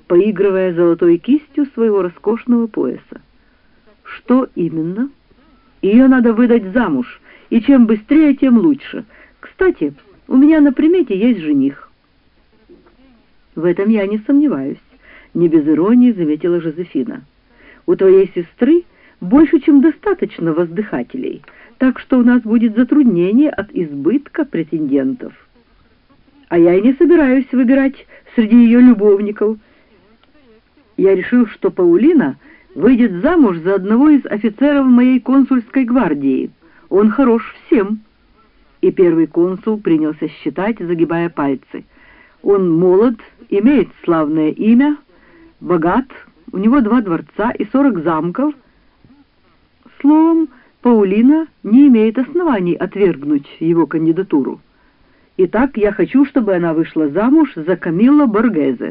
поигрывая золотой кистью своего роскошного пояса. «Что именно?» «Ее надо выдать замуж, и чем быстрее, тем лучше. Кстати, у меня на примете есть жених». «В этом я не сомневаюсь», — не без иронии заметила Жозефина. «У твоей сестры больше, чем достаточно воздыхателей, так что у нас будет затруднение от избытка претендентов. А я и не собираюсь выбирать среди ее любовников. Я решил, что Паулина выйдет замуж за одного из офицеров моей консульской гвардии. Он хорош всем». И первый консул принялся считать, загибая пальцы. «Он молод, имеет славное имя, богат, у него 2 дворца и 40 замков. Словом, Паулина не имеет оснований отвергнуть его кандидатуру. Итак, я хочу, чтобы она вышла замуж за Камилло Боргезе».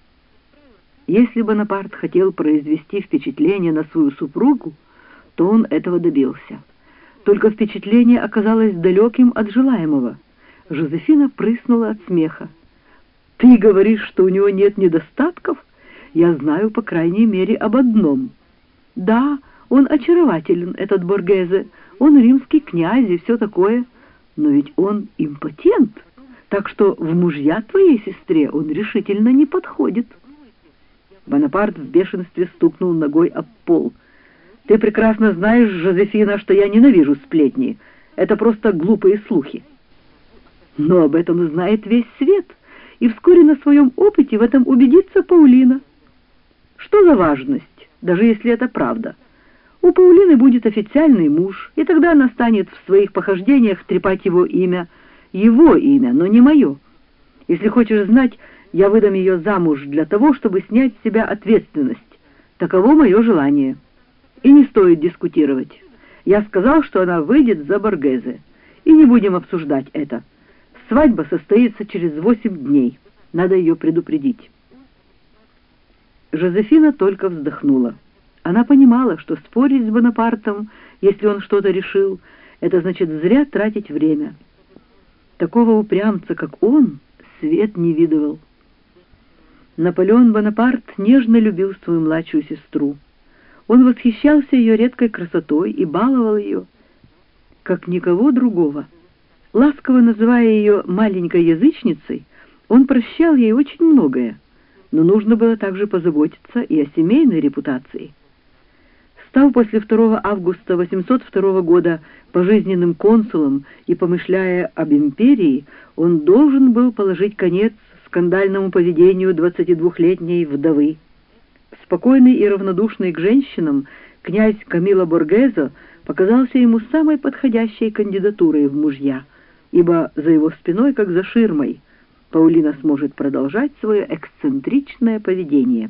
Если Бонапарт хотел произвести впечатление на свою супругу, то он этого добился. Только впечатление оказалось далеким от желаемого. Жозефина прыснула от смеха. «Ты говоришь, что у него нет недостатков? Я знаю, по крайней мере, об одном. Да, он очарователен, этот Боргезе, он римский князь и все такое, но ведь он импотент, так что в мужья твоей сестре он решительно не подходит». Бонапарт в бешенстве стукнул ногой об пол. «Ты прекрасно знаешь, Жозефина, что я ненавижу сплетни. Это просто глупые слухи». «Но об этом знает весь свет, и вскоре на своем опыте в этом убедится Паулина. Что за важность, даже если это правда? У Паулины будет официальный муж, и тогда она станет в своих похождениях трепать его имя, но не мое. Если хочешь знать, я выдам ее замуж для того, чтобы снять с себя ответственность. Таково мое желание. И не стоит дискутировать. Я сказал, что она выйдет за Боргезе. И не будем обсуждать это. Свадьба состоится через 8 дней. Надо ее предупредить». Жозефина только вздохнула. Она понимала, что спорить с Бонапартом, если он что-то решил, это значит зря тратить время. Такого упрямца, как он, свет не видывал. Наполеон Бонапарт нежно любил свою младшую сестру. Он восхищался ее редкой красотой и баловал ее, как никого другого. Ласково называя ее маленькой язычницей, он прощал ей очень многое, но нужно было также позаботиться и о семейной репутации. Став после 2 августа 802 года пожизненным консулом и помышляя об империи, он должен был положить конец скандальному поведению 22-летней вдовы. Спокойный и равнодушный к женщинам, князь Камилло Боргезе показался ему самой подходящей кандидатурой в мужья, ибо за его спиной, как за ширмой, Паулина сможет продолжать свое эксцентричное поведение.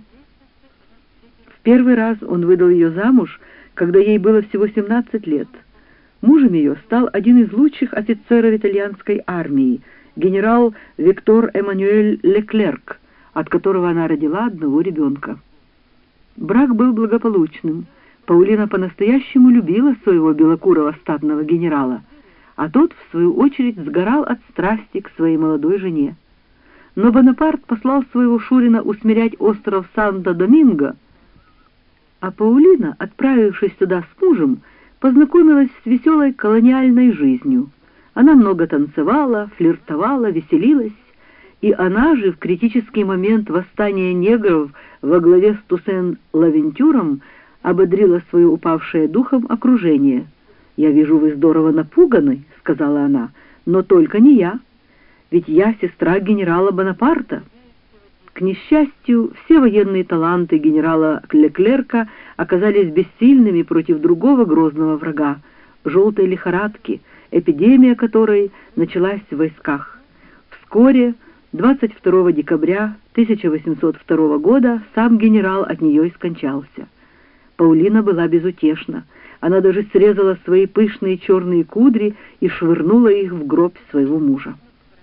В первый раз он выдал ее замуж, когда ей было всего 17 лет. Мужем ее стал один из лучших офицеров итальянской армии, генерал Виктор Эммануэль Леклерк, от которого она родила одного ребенка. Брак был благополучным. Паулина по-настоящему любила своего белокурого статного генерала, а тот, в свою очередь, сгорал от страсти к своей молодой жене. Но Бонапарт послал своего шурина усмирять остров Санто-Доминго, а Паулина, отправившись туда с мужем, познакомилась с веселой колониальной жизнью. Она много танцевала, флиртовала, веселилась, и она же в критический момент восстания негров во главе с Туссен-Лавентюром ободрила свое упавшее духом окружение. «Я вижу, вы здорово напуганы», — сказала она, — «но только не я, ведь я сестра генерала Бонапарта». К несчастью, все военные таланты генерала Леклерка оказались бессильными против другого грозного врага — желтой лихорадки, эпидемия которой началась в войсках. Вскоре, 22 декабря 1802 года, сам генерал от нее и скончался. Паулина была безутешна. Она даже срезала свои пышные черные кудри и швырнула их в гроб своего мужа.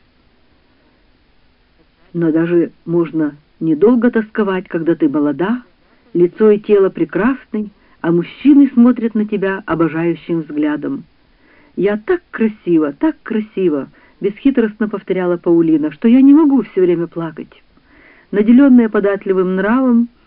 Но даже можно недолго тосковать, когда ты молода, лицо и тело прекрасны, а мужчины смотрят на тебя обожающим взглядом. «Я так красиво», — бесхитростно повторяла Паулина, — «что я не могу все время плакать. наделенная податливым нравом,